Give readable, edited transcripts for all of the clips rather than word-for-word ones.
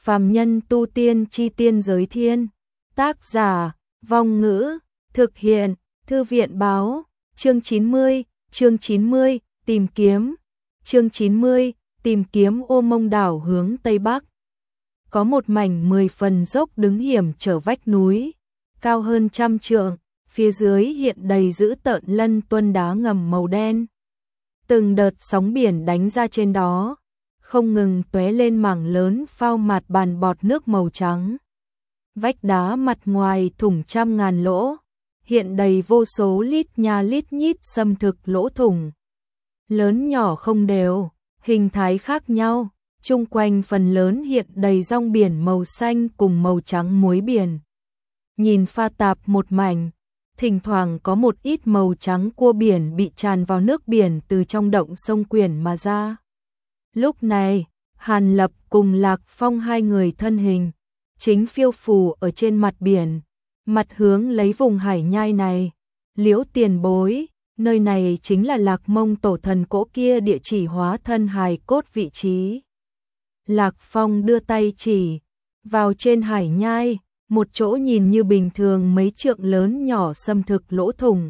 Phàm nhân tu tiên chi tiên giới thiên. Tác giả, Vong Ngữ, thực hiện, Thư viện báo, chương 90, tìm kiếm, chương 90, tìm kiếm Ô Mông đảo hướng Tây Bắc. Có một mảnh 10 phần dốc đứng hiểm trở vách núi, cao hơn 100 trượng, phía dưới hiện đầy dữ tợn lân tuân đá ngầm màu đen. Từng đợt sóng biển đánh ra trên đó, không ngừng tóe lên mảng lớn phao mạt bàn bọt nước màu trắng. Vách đá mặt ngoài thủng trăm ngàn lỗ, hiện đầy vô số lít nha lít nhít xâm thực lỗ thủng. Lớn nhỏ không đều, hình thái khác nhau, chung quanh phần lớn hiện đầy rong biển màu xanh cùng màu trắng muối biển. Nhìn pha tạp một mảnh, thỉnh thoảng có một ít màu trắng cua biển bị tràn vào nước biển từ trong động sông quyển mà ra. Lúc này, Hàn Lập cùng Lạc Phong hai người thân hình, chính phiêu phù ở trên mặt biển, mặt hướng lấy vùng hải nhai này. Liễu tiền bối, nơi này chính là Lạc Mông tổ thần cỗ kia địa chỉ hóa thân hài cốt vị trí. Lạc Phong đưa tay chỉ vào trên hải nhai, một chỗ nhìn như bình thường mấy trượng lớn nhỏ xâm thực lỗ thủng.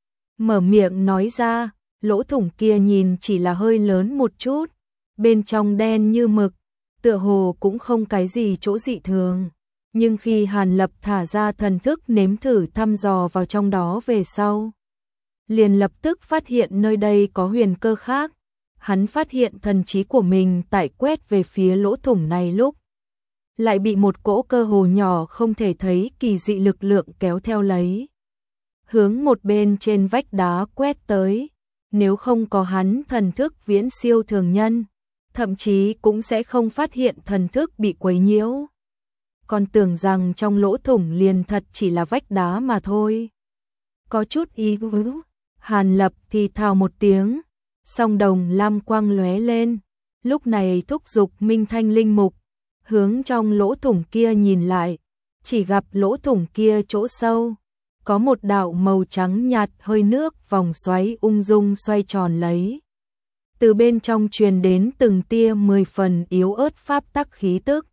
Mở miệng nói ra, lỗ thủng kia nhìn chỉ là hơi lớn một chút, bên trong đen như mực, tựa hồ cũng không cái gì chỗ dị thường. Nhưng khi Hàn Lập thả ra thần thức nếm thử thăm dò vào trong đó về sau, liền lập tức phát hiện nơi đây có huyền cơ khác. Hắn phát hiện thần trí của mình tại quét về phía lỗ thủng này lúc, lại bị một cỗ cơ hồ nhỏ không thể thấy kỳ dị lực lượng kéo theo lấy, hướng một bên trên vách đá quét tới. Nếu không có hắn thần thức viễn siêu thường nhân, thậm chí cũng sẽ không phát hiện thần thức bị quấy nhiễu. Còn tưởng rằng trong lỗ thủng liền thật chỉ là vách đá mà thôi. Có chút ý ứ, Hàn Lập thì thào một tiếng, song đồng lam quang lóe lên, lúc này thúc giục Minh Thanh linh mục, hướng trong lỗ thủng kia nhìn lại, chỉ gặp lỗ thủng kia chỗ sâu, có một đạo màu trắng nhạt hơi nước vòng xoáy ung dung xoay tròn lấy. Từ bên trong truyền đến từng tia 10 phần yếu ớt pháp tắc khí tức.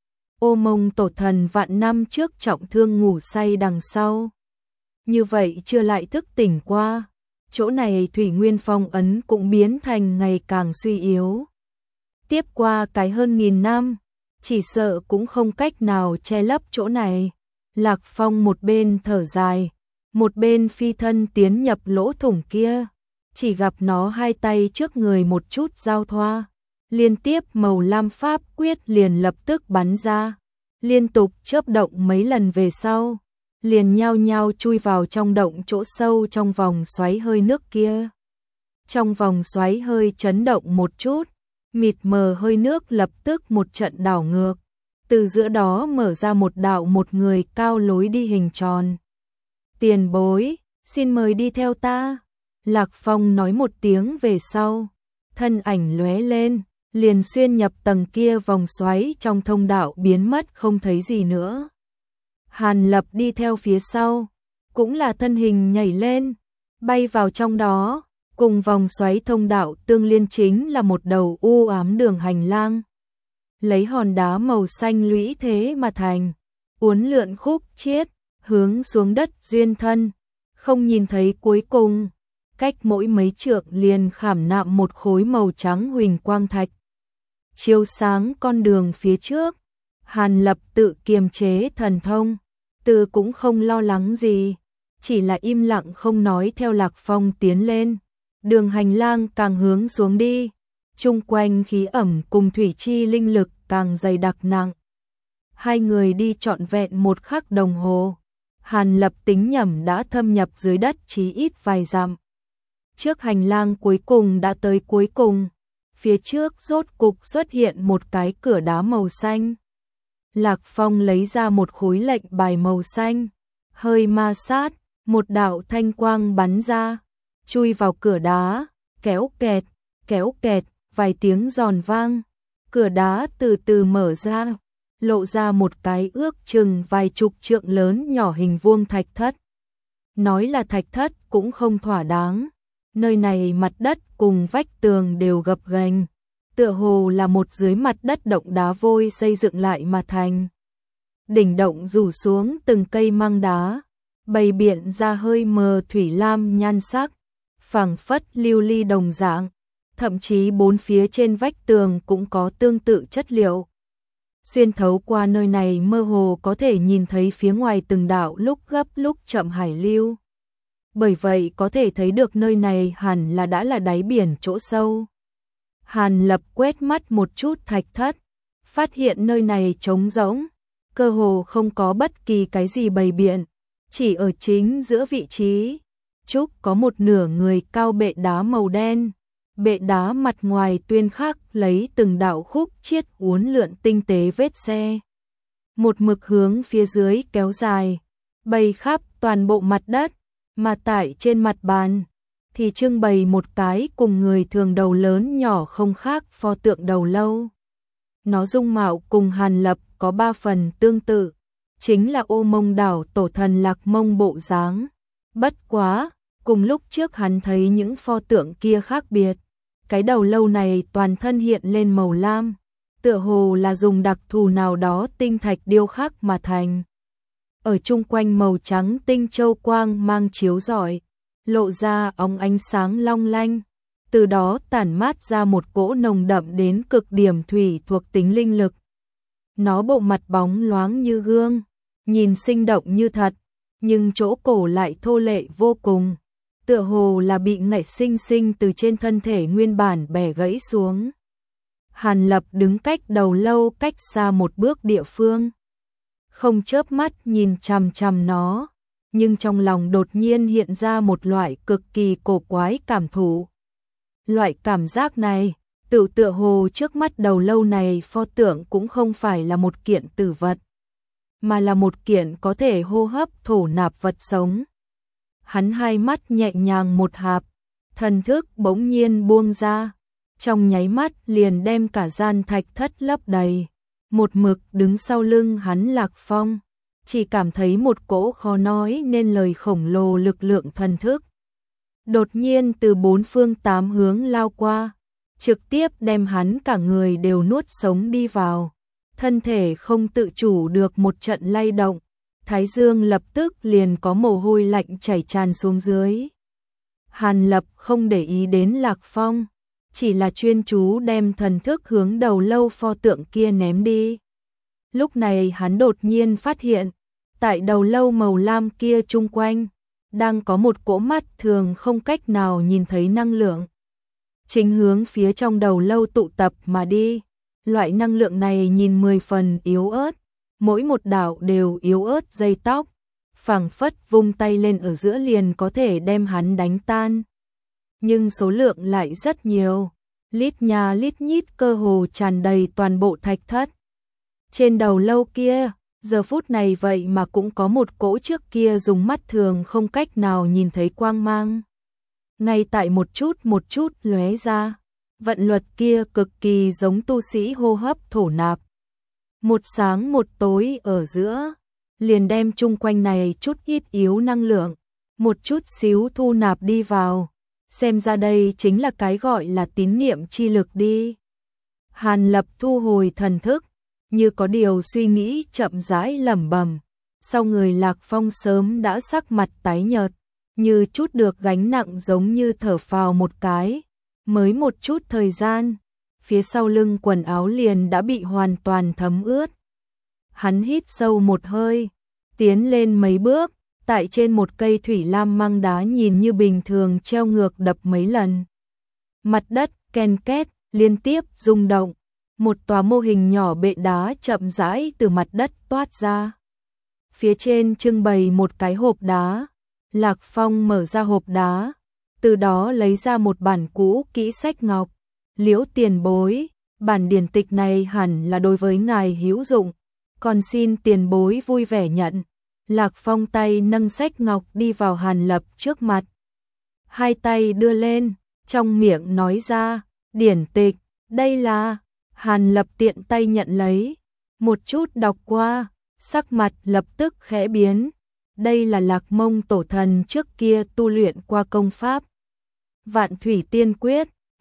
Ô Mông tổ thần vạn năm trước trọng thương ngủ say đằng sau, như vậy chưa lại thức tỉnh qua. Chỗ này thủy nguyên phong ấn cũng biến thành ngày càng suy yếu. Tiếp qua cái hơn 1000 năm, chỉ sợ cũng không cách nào che lấp chỗ này. Lạc Phong một bên thở dài, một bên phi thân tiến nhập lỗ thủng kia, chỉ gặp nó hai tay trước người một chút giao thoa, liên tiếp màu lam pháp quyết liền lập tức bắn ra, liên tục chớp động mấy lần về sau, liền nhao nhao chui vào trong động chỗ sâu trong vòng xoáy hơi nước kia. Trong vòng xoáy hơi chấn động một chút, mịt mờ hơi nước lập tức một trận đảo ngược, từ giữa đó mở ra một đạo một người cao lối đi hình tròn. Tiền bối, xin mời đi theo ta. Lạc Phong nói một tiếng về sau, thân ảnh lóe lên, liền xuyên nhập tầng kia vòng xoáy trong thông đạo biến mất không thấy gì nữa. Hàn Lập đi theo phía sau, cũng là thân hình nhảy lên, bay vào trong đó, cùng vòng xoáy thông đạo tương liên chính là một đầu u ám đường hành lang. Lấy hòn đá màu xanh lũy thế mà thành, uốn lượn khúc chiết, hướng xuống đất duyên thân, không nhìn thấy cuối cùng. Cách mỗi mấy trượng liền khảm nạm một khối màu trắng huỳnh quang thạch, chiếu sáng con đường phía trước. Hàn Lập tự kiềm chế thần thông, tự cũng không lo lắng gì, chỉ là im lặng không nói theo Lạc Phong tiến lên. Đường hành lang càng hướng xuống đi, chung quanh khí ẩm cùng thủy chi linh lực càng dày đặc nặng. Hai người đi trọn vẹn 1 khắc đồng hồ, Hàn Lập tính nhẩm đã thâm nhập dưới đất chí ít vài dặm. Trước hành lang cuối cùng đã tới cuối cùng, phía trước rốt cục xuất hiện một cái cửa đá màu xanh. Lạc Phong lấy ra một khối lệnh bài màu xanh, hơi ma sát, một đạo thanh quang bắn ra, chui vào cửa đá, kéo kẹt, vài tiếng giòn vang. Cửa đá từ từ mở ra, lộ ra một cái ước chừng vài chục trượng lớn nhỏ hình vuông thạch thất. Nói là thạch thất cũng không thỏa đáng. Nơi này mặt đất cùng vách tường đều gập ghềnh, tựa hồ là một dưới mặt đất động đá vôi xây dựng lại mà thành. Đỉnh động rủ xuống từng cây măng đá, bày biện ra hơi mờ thủy lam nhan sắc, phảng phất lưu ly đồng dạng, thậm chí bốn phía trên vách tường cũng có tương tự chất liệu. Xuyên thấu qua nơi này mơ hồ có thể nhìn thấy phía ngoài từng đạo lúc gấp lúc chậm hải lưu. Bởi vậy có thể thấy được nơi này hẳn là đã là đáy biển chỗ sâu. Hàn Lập quét mắt một chút thạch thất, phát hiện nơi này trống rỗng, cơ hồ không có bất kỳ cái gì bày biện, chỉ ở chính giữa vị trí trúc có một nửa người cao bệ đá màu đen. Bệ đá mặt ngoài tuyên khắc lấy từng đạo khúc chiết uốn lượn tinh tế vết xe. Một mực hướng phía dưới kéo dài, bày khắp toàn bộ mặt đất, mà tại trên mặt bàn thì trưng bày một cái cùng người thường đầu lớn nhỏ không khác pho tượng đầu lâu. Nó dung mạo cùng Hàn Lập có 3 phần tương tự, chính là Ô Mông đảo tổ thần Lạc Mông bộ dáng. Bất quá, cùng lúc trước hắn thấy những pho tượng kia khác biệt. Cái đầu lâu này toàn thân hiện lên màu lam, tựa hồ là dùng đặc thù nào đó tinh thạch điêu khắc mà thành. Ở chung quanh màu trắng tinh châu quang mang chiếu rọi, lộ ra óng ánh sáng long lanh, từ đó tản mát ra một cỗ nồng đậm đến cực điểm thủy thuộc tính linh lực. Nó bộ mặt bóng loáng như gương, nhìn sinh động như thật, nhưng chỗ cổ lại thô lệ vô cùng. Tựa hồ là bị ngạnh sinh sinh từ trên thân thể nguyên bản bẻ gãy xuống. Hàn Lập đứng cách đầu lâu cách xa một bước địa phương, không chớp mắt nhìn chằm chằm nó, nhưng trong lòng đột nhiên hiện ra một loại cực kỳ cổ quái cảm thụ. Loại cảm giác này, tựa hồ trước mắt đầu lâu này pho tượng cũng không phải là một kiện tử vật, mà là một kiện có thể hô hấp thổ nạp vật sống. Hắn hai mắt nhẹ nhàng một hạp, thần thức bỗng nhiên buông ra, trong nháy mắt liền đem cả gian thạch thất lấp đầy. Một mực đứng sau lưng hắn Lạc Phong, chỉ cảm thấy một cỗ khó nói nên lời khổng lồ lực lượng thần thức. Đột nhiên từ 4 phương 8 hướng lao qua, trực tiếp đem hắn cả người đều nuốt sống đi vào. Thân thể không tự chủ được một trận lay động, thái dương lập tức liền có mồ hôi lạnh chảy tràn xuống dưới. Hàn Lập không để ý đến Lạc Phong, chỉ là chuyên chú đem thần thức hướng đầu lâu pho tượng kia ném đi. Lúc này hắn đột nhiên phát hiện, tại đầu lâu màu lam kia chung quanh, đang có một cỗ mắt thường không cách nào nhìn thấy năng lượng. Chính hướng phía trong đầu lâu tụ tập mà đi. Loại năng lượng này nhìn 10 phần yếu ớt, mỗi một đạo đều yếu ớt dây tóc, phảng phất vung tay lên ở giữa liền có thể đem hắn đánh tan. Nhưng số lượng lại rất nhiều, lít nha lít nhít cơ hồ tràn đầy toàn bộ thạch thất. Trên đầu lâu kia, giờ phút này vậy mà cũng có một cỗ trước kia dùng mắt thường không cách nào nhìn thấy quang mang. Ngay tại một chút lóe ra, vận luật kia cực kỳ giống tu sĩ hô hấp thổ nạp. Một sáng một tối ở giữa, liền đem chung quanh này chút ít yếu năng lượng, một chút xíu thu nạp đi vào. Xem ra đây chính là cái gọi là tín niệm chi lực đi. Hàn Lập thu hồi thần thức, như có điều suy nghĩ chậm rãi lẩm bẩm. Sau người Lạc Phong sớm đã sắc mặt tái nhợt, như chút được gánh nặng giống như thở phào một cái. Mới một chút thời gian, phía sau lưng quần áo liền đã bị hoàn toàn thấm ướt. Hắn hít sâu một hơi, tiến lên mấy bước, tại trên một cây thủy lam măng đá nhìn như bình thường treo ngược đập mấy lần. Mặt đất ken két liên tiếp rung động, một tòa mô hình nhỏ bệ đá chậm rãi từ mặt đất toát ra. Phía trên trưng bày một cái hộp đá, Lạc Phong mở ra hộp đá, từ đó lấy ra một bản cũ kỹ sách ngọc. Liễu tiền bối, bản điển tịch này hẳn là đối với ngài hữu dụng, còn xin tiền bối vui vẻ nhận. Lạc Phong tay nâng sách ngọc đi vào Hàn Lập trước mặt. Hai tay đưa lên, trong miệng nói ra, điển tịch, đây là. Hàn Lập tiện tay nhận lấy, một chút đọc qua, sắc mặt lập tức khẽ biến. Đây là Lạc Mông tổ thần trước kia tu luyện qua công pháp Vạn Thủy Tiên Quyết,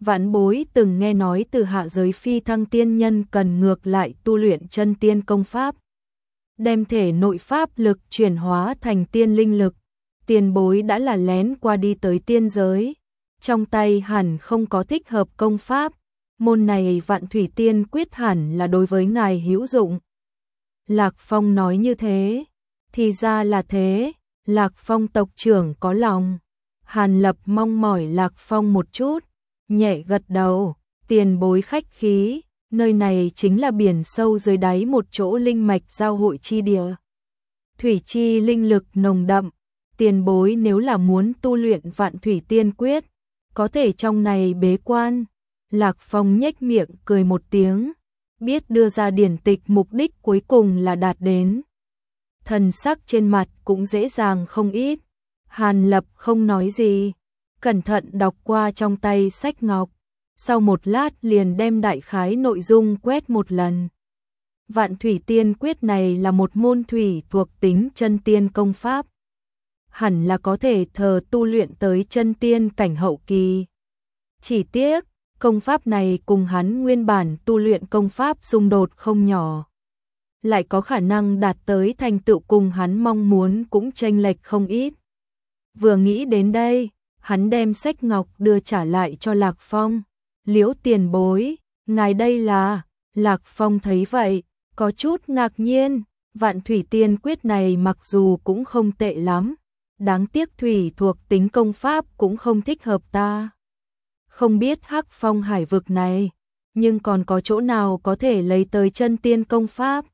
Vãn bối từng nghe nói từ hạ giới phi thăng tiên nhân cần ngược lại tu luyện chân tiên công pháp, đem thể nội pháp lực chuyển hóa thành tiên linh lực. Tiền bối đã là lén qua đi tới tiên giới, trong tay hẳn không có thích hợp công pháp, môn này Vạn Thủy Tiên Quyết hẳn là đối với ngài hữu dụng. Lạc Phong nói như thế, thì ra là thế, Lạc Phong tộc trưởng có lòng. Hàn Lập mong mỏi Lạc Phong một chút, nhẹ gật đầu, tiền bối khách khí, nơi này chính là biển sâu dưới đáy một chỗ linh mạch giao hội chi địa. Thủy chi linh lực nồng đậm, tiền bối nếu là muốn tu luyện Vạn Thủy Tiên Quyết, có thể trong này bế quan. Lạc Phong nhếch miệng cười một tiếng, biết đưa ra điển tịch mục đích cuối cùng là đạt đến. Thần sắc trên mặt cũng dễ dàng không ít. Hàn Lập không nói gì, cẩn thận đọc qua trong tay sách ngọc, sau một lát liền đem đại khái nội dung quét một lần. Vạn Thủy Tiên Quyết này là một môn thủy thuộc tính chân tiên công pháp, hẳn là có thể thờ tu luyện tới chân tiên cảnh hậu kỳ. Chỉ tiếc, công pháp này cùng hắn nguyên bản tu luyện công pháp xung đột không nhỏ, lại có khả năng đạt tới thành tựu cùng hắn mong muốn cũng chênh lệch không ít. Vừa nghĩ đến đây, hắn đem sách ngọc đưa trả lại cho Lạc Phong. Liễu tiền bối, ngài đây là... Lạc Phong thấy vậy, có chút ngạc nhiên. Vạn Thủy Tiên Quyết này mặc dù cũng không tệ lắm, đáng tiếc thủy thuộc tính công pháp cũng không thích hợp ta. Không biết Hắc Phong hải vực này, nhưng còn có chỗ nào có thể lấy tới chân tiên công pháp?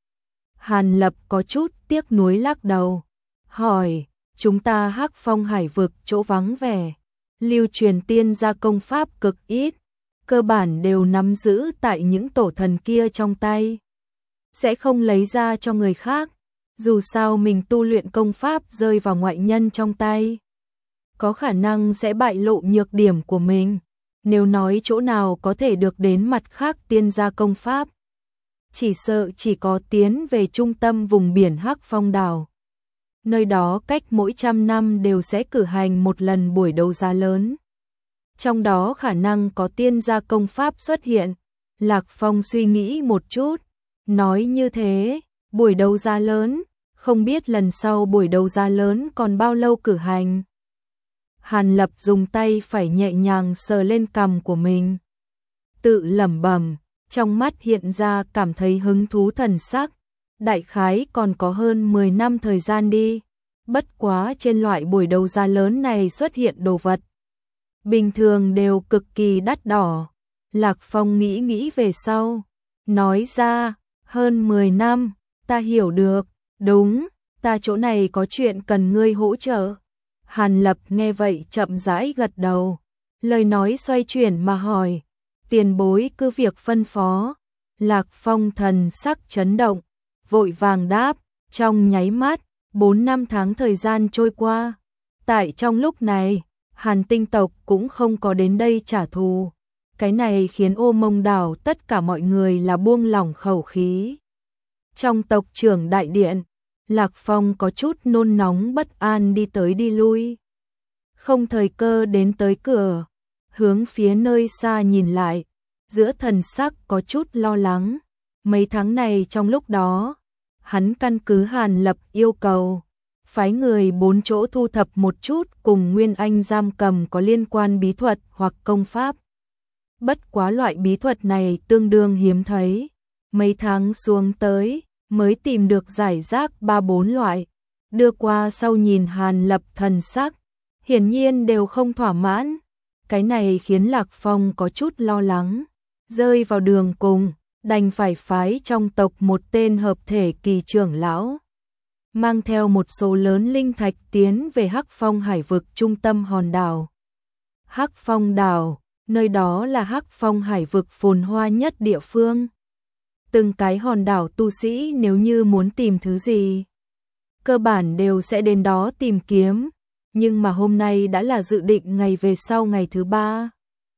Hàn Lập có chút tiếc nuối lắc đầu, hỏi, chúng ta Hắc Phong hải vực chỗ vắng vẻ, lưu truyền tiên gia công pháp cực ít, cơ bản đều nắm giữ tại những tổ thần kia trong tay, sẽ không lấy ra cho người khác, dù sao mình tu luyện công pháp rơi vào ngoại nhân trong tay, có khả năng sẽ bại lộ nhược điểm của mình. Nếu nói chỗ nào có thể được đến mặt khác tiên gia công pháp, chỉ sợ chỉ có tiến về trung tâm vùng biển Hắc Phong đảo. Nơi đó cách mỗi 100 năm đều sẽ cử hành một lần buổi đấu giá lớn. Trong đó khả năng có tiên gia công pháp xuất hiện. Lạc Phong suy nghĩ một chút, nói như thế, buổi đấu giá lớn, không biết lần sau buổi đấu giá lớn còn bao lâu cử hành. Hàn Lập dùng tay phải nhẹ nhàng sờ lên cằm của mình, tự lẩm bẩm, trong mắt hiện ra cảm thấy hứng thú thần sắc. Đại khái còn có hơn 10 năm thời gian đi, bất quá trên loại buổi đấu giá lớn này xuất hiện đồ vật bình thường đều cực kỳ đắt đỏ. Lạc Phong nghĩ về sau, nói ra, hơn 10 năm, ta hiểu được, đúng, ta chỗ này có chuyện cần ngươi hỗ trợ. Hàn Lập nghe vậy chậm rãi gật đầu, lời nói xoay chuyển mà hỏi, tiền bối cứ việc phân phó. Lạc Phong thần sắc chấn động, vội vàng đáp, trong nháy mắt, 4 năm tháng thời gian trôi qua. Tại trong lúc này, Hàn Tinh tộc cũng không có đến đây trả thù. Cái này khiến Ô Mông đảo tất cả mọi người là buông lỏng khẩu khí. Trong tộc trưởng đại điện, Lạc Phong có chút nôn nóng bất an đi tới đi lui. Không thời cơ đến tới cửa, hướng phía nơi xa nhìn lại, giữa thần sắc có chút lo lắng. Mấy tháng này trong lúc đó, hắn căn cứ Hàn Lập yêu cầu, phái người 4 chỗ thu thập một chút cùng Nguyên Anh giam cầm có liên quan bí thuật hoặc công pháp. Bất quá loại bí thuật này tương đương hiếm thấy, mấy tháng xuống tới mới tìm được giải rác 3-4 loại, đưa qua sau nhìn Hàn Lập thần sắc, hiển nhiên đều không thỏa mãn. Cái này khiến Lạc Phong có chút lo lắng, rơi vào đường cùng, đành phải phái trong tộc một tên hợp thể kỳ trưởng lão, mang theo một số lớn linh thạch tiến về Hắc Phong hải vực trung tâm hòn đảo. Hắc Phong đảo, nơi đó là Hắc Phong hải vực phồn hoa nhất địa phương. Từng cái hòn đảo tu sĩ nếu như muốn tìm thứ gì, cơ bản đều sẽ đến đó tìm kiếm, nhưng mà hôm nay đã là dự định ngày về sau ngày thứ 3.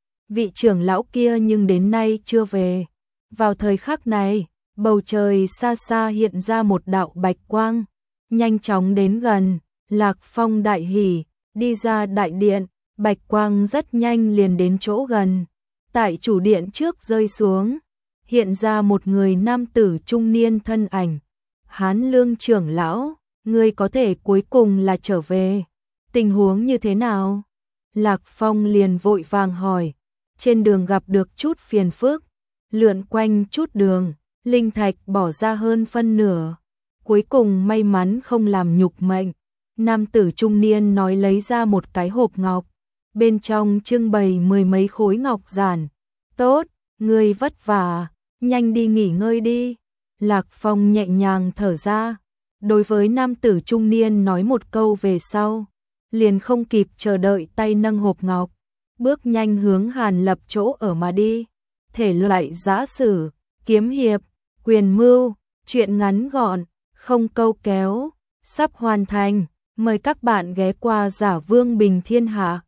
Vị trưởng lão kia nhưng đến nay chưa về. Vào thời khắc này, bầu trời xa xa hiện ra một đạo bạch quang, nhanh chóng đến gần. Lạc Phong đại hỉ, đi ra đại điện, Bạch quang rất nhanh liền đến chỗ gần. Tại chủ điện trước rơi xuống, hiện ra một người nam tử trung niên thân ảnh. Hán Lương trưởng lão, ngươi có thể cuối cùng là trở về. Tình huống như thế nào? Lạc Phong liền vội vàng hỏi. Trên đường gặp được chút phiền phức, lượn quanh chút đường, linh thạch bỏ ra hơn phân nửa. Cuối cùng may mắn không làm nhục mệnh. Nam tử trung niên nói lấy ra một cái hộp ngọc. Bên trong trưng bày 10 mấy khối ngọc giản. Tốt, ngươi vất vả, nhanh đi nghỉ ngơi đi. Lạc Phong nhẹ nhàng thở ra. Đối với nam tử trung niên nói một câu về sau, liền không kịp chờ đợi tay nâng hộp ngọc, bước nhanh hướng Hàn Lập chỗ ở mà đi. Thể loại giã sử, kiếm hiệp, quyền mưu, truyện ngắn gọn, không câu kéo, sắp hoàn thành. Mời các bạn ghé qua Giả Vương Bình Thiên Hạ.